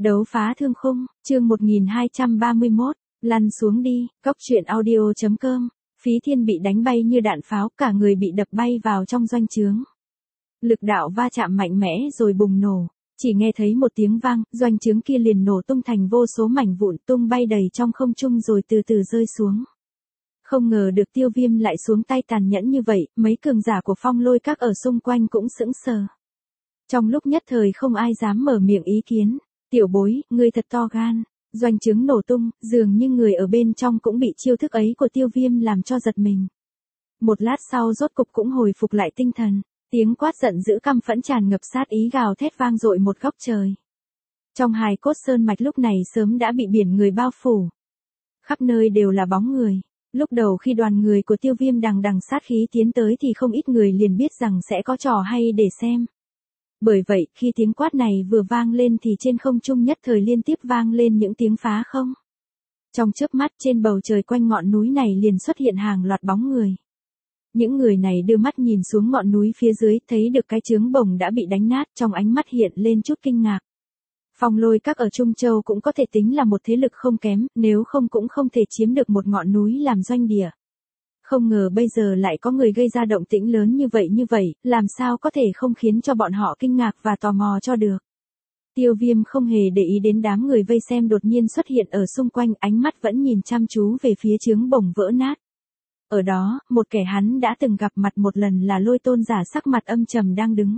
Đấu phá thương khung, chương 1231, lăn xuống đi, cóc truyện audio.com, Phí Thiên bị đánh bay như đạn pháo, cả người bị đập bay vào trong doanh trướng. Lực đạo va chạm mạnh mẽ rồi bùng nổ, chỉ nghe thấy một tiếng vang, doanh trướng kia liền nổ tung thành vô số mảnh vụn tung bay đầy trong không trung rồi từ từ rơi xuống. Không ngờ được Tiêu Viêm lại xuống tay tàn nhẫn như vậy, mấy cường giả của Phong Lôi Các ở xung quanh cũng sững sờ. Trong lúc nhất thời không ai dám mở miệng ý kiến. Tiểu bối, ngươi thật to gan. Doanh trướng nổ tung, dường như người ở bên trong cũng bị chiêu thức ấy của Tiêu Viêm làm cho giật mình. Một lát sau rốt cục cũng hồi phục lại tinh thần, tiếng quát giận dữ căm phẫn tràn ngập sát ý gào thét vang dội một góc trời. Trong Hài Cốt Sơn mạch lúc này sớm đã bị biển người bao phủ. Khắp nơi đều là bóng người. Lúc đầu khi đoàn người của Tiêu Viêm đằng đằng sát khí tiến tới thì không ít người liền biết rằng sẽ có trò hay để xem. Bởi vậy, khi tiếng quát này vừa vang lên thì trên không trung nhất thời liên tiếp vang lên những tiếng phá không. Trong chớp mắt trên bầu trời quanh ngọn núi này liền xuất hiện hàng loạt bóng người. Những người này đưa mắt nhìn xuống ngọn núi phía dưới, thấy được cái trướng bổng đã bị đánh nát, trong ánh mắt hiện lên chút kinh ngạc. Phong Lôi Các ở Trung Châu cũng có thể tính là một thế lực không kém, nếu không cũng không thể chiếm được một ngọn núi làm doanh địa. Không ngờ bây giờ lại có người gây ra động tĩnh lớn như vậy, làm sao có thể không khiến cho bọn họ kinh ngạc và tò mò cho được. Tiêu Viêm không hề để ý đến đám người vây xem đột nhiên xuất hiện ở xung quanh, ánh mắt vẫn nhìn chăm chú về phía trướng bổng vỡ nát. Ở đó, một kẻ hắn đã từng gặp mặt một lần là Lôi Tôn giả sắc mặt âm trầm đang đứng.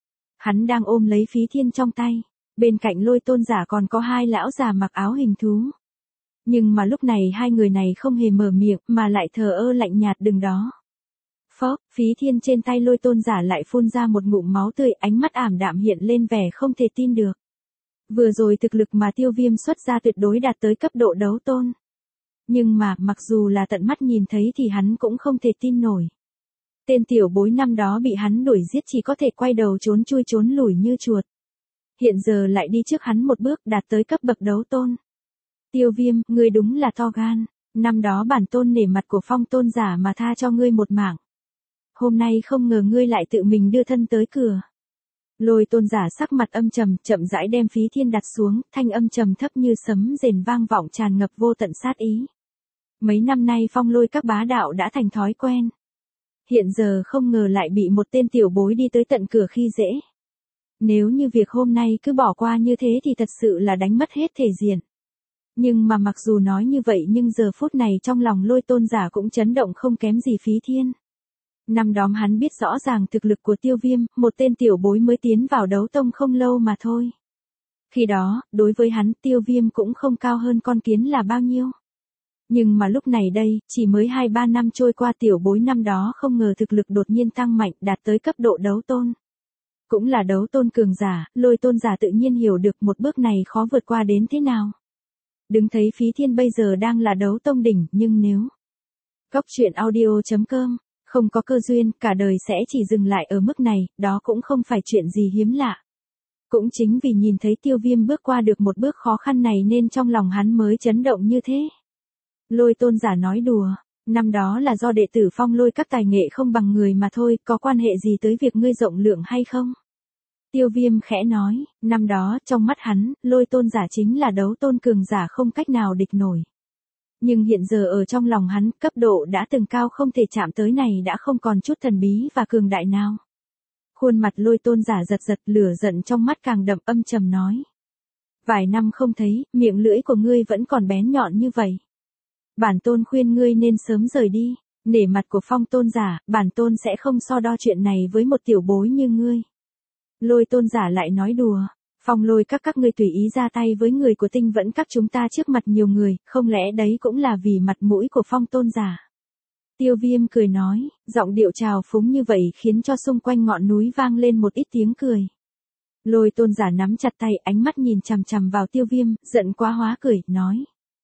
Hắn đang ôm lấy Phí Thiên trong tay, bên cạnh Lôi Tôn giả còn có hai lão già mặc áo hình thú. Nhưng mà lúc này hai người này không hề mở miệng mà lại thờ ơ lạnh nhạt đứng đó. Phốc, Phí Thiên trên tay Lôi Tôn giả lại phun ra một ngụm máu tươi, ánh mắt ảm đạm hiện lên vẻ không thể tin được. Vừa rồi thực lực mà Tiêu Viêm xuất ra tuyệt đối đạt tới cấp độ đấu tôn. Nhưng mà mặc dù là tận mắt nhìn thấy thì hắn cũng không thể tin nổi. Tên tiểu bối năm đó bị hắn đuổi giết chỉ có thể quay đầu trốn chui trốn lủi như chuột. Hiện giờ lại đi trước hắn một bước đạt tới cấp bậc đấu tôn. Tiêu Viêm, ngươi đúng là to gan, năm đó bản tôn nể mặt của Phong tôn giả mà tha cho ngươi một mạng. Hôm nay không ngờ ngươi lại tự mình đưa thân tới cửa. Lôi Tôn giả sắc mặt âm trầm, chậm rãi đem Phí Thiên đặt xuống, thanh âm trầm thấp như sấm rền vang vọng tràn ngập vô tận sát ý. Mấy năm nay Phong Lôi Các bá đạo đã thành thói quen. Hiện giờ không ngờ lại bị một tên tiểu bối đi tới tận cửa khi dễ. Nếu như việc hôm nay cứ bỏ qua như thế thì thật sự là đánh mất hết thể diện. Nhưng mà mặc dù nói như vậy nhưng giờ phút này trong lòng Lôi Tôn giả cũng chấn động không kém gì Phí Thiên. Năm đó hắn biết rõ ràng thực lực của Tiêu Viêm, một tên tiểu bối mới tiến vào đấu tông không lâu mà thôi. Khi đó, đối với hắn Tiêu Viêm cũng không cao hơn con kiến là bao nhiêu. Nhưng mà lúc này đây, chỉ mới 2-3 năm trôi qua tiểu bối năm đó không ngờ thực lực đột nhiên tăng mạnh đạt tới cấp độ đấu tôn. Cũng là đấu tôn cường giả, Lôi Tôn giả tự nhiên hiểu được một bước này khó vượt qua đến thế nào. Đừng thấy Phí Thiên bây giờ đang là đấu tông đỉnh, nhưng nếu cóc truyện audio.com không có cơ duyên, cả đời sẽ chỉ dừng lại ở mức này, đó cũng không phải chuyện gì hiếm lạ. Cũng chính vì nhìn thấy Tiêu Viêm bước qua được một bước khó khăn này nên trong lòng hắn mới chấn động như thế. Lôi Tôn giả nói đùa, năm đó là do đệ tử Phong Lôi Các tài nghệ không bằng người mà thôi, có quan hệ gì tới việc ngươi rộng lượng hay không? Tiêu Viêm khẽ nói, năm đó trong mắt hắn, Lôi Tôn giả chính là đấu tôn cường giả không cách nào địch nổi. Nhưng hiện giờ ở trong lòng hắn, cấp độ đã từng cao không thể chạm tới này đã không còn chút thần bí và cường đại nào. Khuôn mặt Lôi Tôn giả giật giật, lửa giận trong mắt càng đậm, âm trầm nói. Vài năm không thấy, miệng lưỡi của ngươi vẫn còn bén nhọn như vậy. Bản tôn khuyên ngươi nên sớm rời đi, nể mặt của Phong tôn giả, bản tôn sẽ không so đo chuyện này với một tiểu bối như ngươi. Lôi Tôn giả lại nói đùa. Phong Lôi các ngươi tùy ý ra tay với người của Tinh Vẫn Các chúng ta trước mặt nhiều người, không lẽ đấy cũng là vì mặt mũi của Phong tôn giả? Tiêu Viêm cười nói, giọng điệu trào phúng như vậy khiến cho xung quanh ngọn núi vang lên một ít tiếng cười. Lôi Tôn giả nắm chặt tay, ánh mắt nhìn chằm chằm vào Tiêu Viêm, giận quá hóa cười, nói.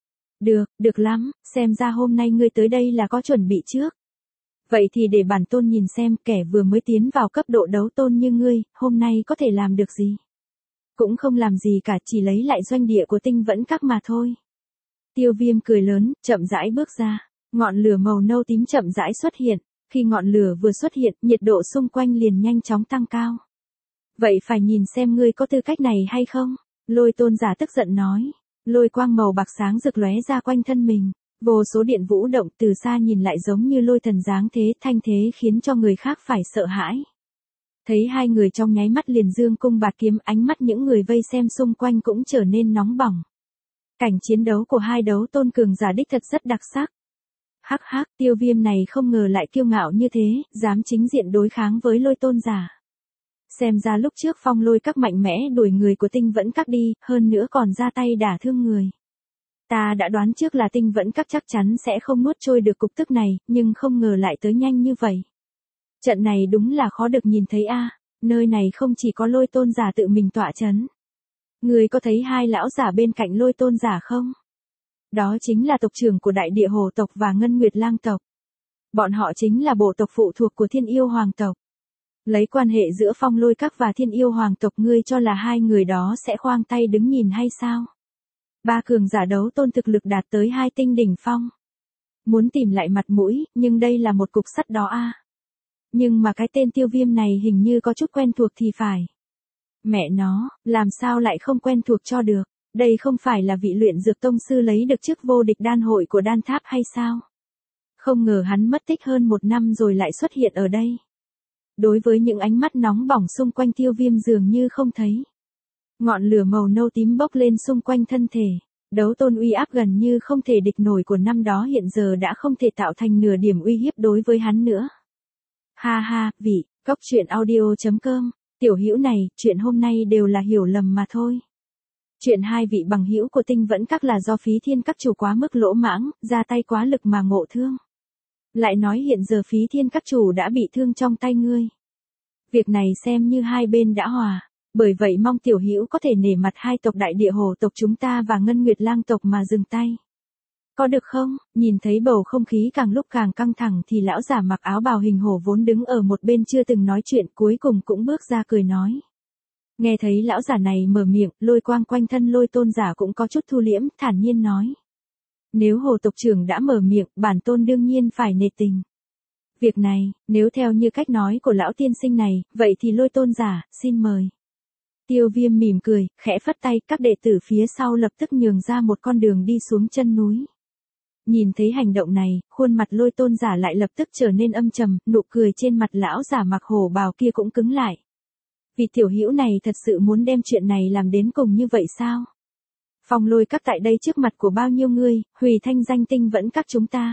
Được lắm, xem ra hôm nay ngươi tới đây là có chuẩn bị trước. Vậy thì để bản tôn nhìn xem kẻ vừa mới tiến vào cấp độ đấu tôn như ngươi, hôm nay có thể làm được gì? Cũng không làm gì cả, chỉ lấy lại doanh địa của Tinh Vẫn Các mà thôi. Tiêu Viêm cười lớn, chậm rãi bước ra, ngọn lửa màu nâu tím chậm rãi xuất hiện, khi ngọn lửa vừa xuất hiện, nhiệt độ xung quanh liền nhanh chóng tăng cao. Vậy phải nhìn xem ngươi có tư cách này hay không? Lôi tôn giả tức giận nói. Lôi quang màu bạc sáng rực lóe ra quanh thân mình. Vô số điện vũ động từ xa nhìn lại giống như lôi thần dáng thế thanh thế khiến cho người khác phải sợ hãi. Thấy hai người trong nháy mắt liền dương cung bạt kiếm, ánh mắt những người vây xem xung quanh cũng trở nên nóng bỏng. Cảnh chiến đấu của hai đấu tôn cường giả đích thật rất đặc sắc. Hắc hắc, Tiêu Viêm này không ngờ lại kiêu ngạo như thế, dám chính diện đối kháng với lôi tôn giả. Xem ra lúc trước Phong Lôi Các mạnh mẽ đuổi người của Tinh Vẫn Các đi, hơn nữa còn ra tay đả thương người. Ta đã đoán trước là Tinh Vẫn Các chắc chắn sẽ không nuốt trôi được cục tức này, nhưng không ngờ lại tới nhanh như vậy. Trận này đúng là khó được nhìn thấy a. Nơi này không chỉ có lôi tôn giả tự mình tọa chấn. Người có thấy hai lão giả bên cạnh lôi tôn giả không? Đó chính là tộc trưởng của Đại Địa Hồ tộc và Ngân Nguyệt Lang tộc. Bọn họ chính là bộ tộc phụ thuộc của Thiên Yêu Hoàng tộc. Lấy quan hệ giữa Phong Lôi Các và Thiên Yêu Hoàng tộc, ngươi cho là hai người đó sẽ khoang tay đứng nhìn hay sao? Ba cường giả đấu tôn thực lực đạt tới 2 tinh đỉnh phong. Muốn tìm lại mặt mũi, nhưng đây là một cục sắt đó a. Nhưng mà cái tên Tiêu Viêm này hình như có chút quen thuộc thì phải. Mẹ nó, làm sao lại không quen thuộc cho được? Đây không phải là vị luyện dược tông sư lấy được chức vô địch đan hội của đan tháp hay sao? Không ngờ hắn mất tích hơn 1 năm rồi lại xuất hiện ở đây. Đối với những ánh mắt nóng bỏng xung quanh Tiêu Viêm dường như không thấy. Ngọn lửa màu nâu tím bốc lên xung quanh thân thể. Đấu tôn uy áp gần như không thể địch nổi của năm đó hiện giờ đã không thể tạo thành nửa điểm uy hiếp đối với hắn nữa. Ha ha, vị, Cốc Truyện Audio.com, tiểu hữu này, chuyện hôm nay đều là hiểu lầm mà thôi. Chuyện hai vị bằng hữu của Tinh Vẫn Các là do Phí Thiên Các chủ quá mức lỗ mãng, ra tay quá lực mà ngộ thương. Lại nói hiện giờ Phí Thiên Các chủ đã bị thương trong tay ngươi. Việc này xem như hai bên đã hòa, bởi vậy mong tiểu hữu có thể nể mặt hai tộc Đại Địa Hồ tộc chúng ta và Ngân Nguyệt Lang tộc mà dừng tay. Có được không? Nhìn thấy bầu không khí càng lúc càng căng thẳng thì lão giả mặc áo bào hình hổ vốn đứng ở một bên chưa từng nói chuyện cuối cùng cũng bước ra cười nói. Nghe thấy lão giả này mở miệng, lôi quang quanh thân lôi tôn giả cũng có chút thu liễm, thản nhiên nói. Nếu hồ tộc trưởng đã mở miệng, bản tôn đương nhiên phải nể tình. Việc này, nếu theo như cách nói của lão tiên sinh này, vậy thì lôi tôn giả, xin mời. Tiêu Viêm mỉm cười, khẽ phất tay, các đệ tử phía sau lập tức nhường ra một con đường đi xuống chân núi. Nhìn thấy hành động này, khuôn mặt lôi tôn giả lại lập tức trở nên âm trầm, nụ cười trên mặt lão giả mặc hổ bào kia cũng cứng lại. Vì tiểu hữu này thật sự muốn đem chuyện này làm đến cùng như vậy sao? Phong Lôi Các tại đây trước mặt của bao nhiêu người, hủy thanh danh Tinh Vẫn Các chúng ta.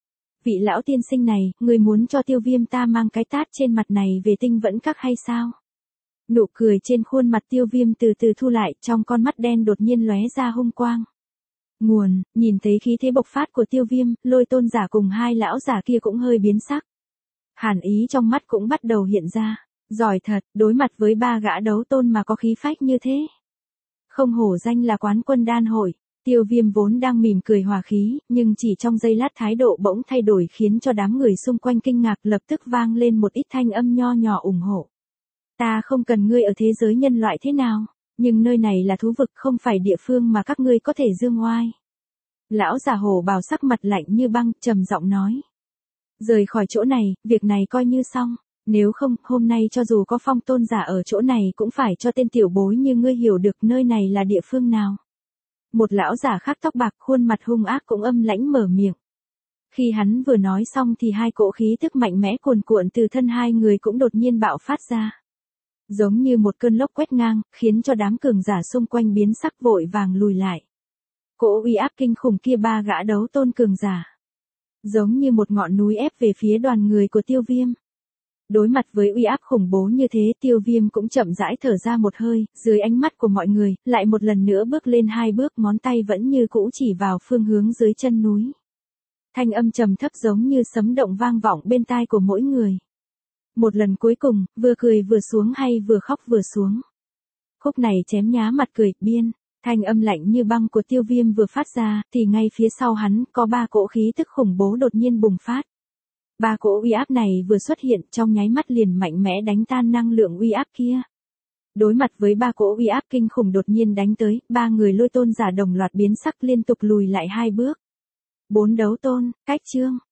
Vị lão tiên sinh này, người muốn cho Tiêu Viêm ta mang cái tát trên mặt này về Tinh Vẫn Các hay sao? Nụ cười trên khuôn mặt Tiêu Viêm từ từ thu lại, trong con mắt đen đột nhiên lóe ra hung quang. Nguồn, nhìn thấy khí thế bộc phát của Tiêu Viêm, lôi tôn giả cùng hai lão giả kia cũng hơi biến sắc. Hàn ý trong mắt cũng bắt đầu hiện ra. Giỏi thật, đối mặt với ba gã đấu tôn mà có khí phách như thế. Không hổ danh là quán quân đan hội. Tiêu Viêm vốn đang mỉm cười hòa khí, nhưng chỉ trong giây lát thái độ bỗng thay đổi khiến cho đám người xung quanh kinh ngạc, lập tức vang lên một ít thanh âm nho nhỏ ủng hộ. Ta không cần ngươi ở thế giới nhân loại thế nào, nhưng nơi này là thú vực không phải địa phương mà các ngươi có thể dương oai. Lão già hổ bào sắc mặt lạnh như băng, trầm giọng nói. Rời khỏi chỗ này, việc này coi như xong. Nếu không, hôm nay cho dù có Phong tôn giả ở chỗ này cũng phải cho tên tiểu bối như ngươi hiểu được nơi này là địa phương nào. Một lão giả khác tóc bạc khuôn mặt hung ác cũng âm lãnh mở miệng. Khi hắn vừa nói xong thì hai cỗ khí tức mạnh mẽ cuồn cuộn từ thân hai người cũng đột nhiên bạo phát ra. Giống như một cơn lốc quét ngang, khiến cho đám cường giả xung quanh biến sắc vội vàng lùi lại. Cỗ uy áp kinh khủng kia ba gã đấu tôn cường giả. Giống như một ngọn núi ép về phía đoàn người của Tiêu Viêm. Đối mặt với uy áp khủng bố như thế, Tiêu Viêm cũng chậm rãi thở ra một hơi, dưới ánh mắt của mọi người, lại một lần nữa bước lên 2 bước, ngón tay vẫn như cũ chỉ vào phương hướng dưới chân núi. Thanh âm trầm thấp giống như sấm động vang vọng bên tai của mỗi người. Một lần cuối cùng, vừa cười vừa xuống hay vừa khóc vừa xuống. Khúc này chém nhá mặt cười, biên. Thanh âm lạnh như băng của Tiêu Viêm vừa phát ra, thì ngay phía sau hắn, có 3 cỗ khí tức khủng bố đột nhiên bùng phát. 3 cỗ uy áp này vừa xuất hiện trong nháy mắt liền mạnh mẽ đánh tan năng lượng uy áp kia. Đối mặt với 3 cỗ uy áp kinh khủng đột nhiên đánh tới, 3 người lôi tôn giả đồng loạt biến sắc liên tục lùi lại 2 bước. 4 đấu tôn, cách chương.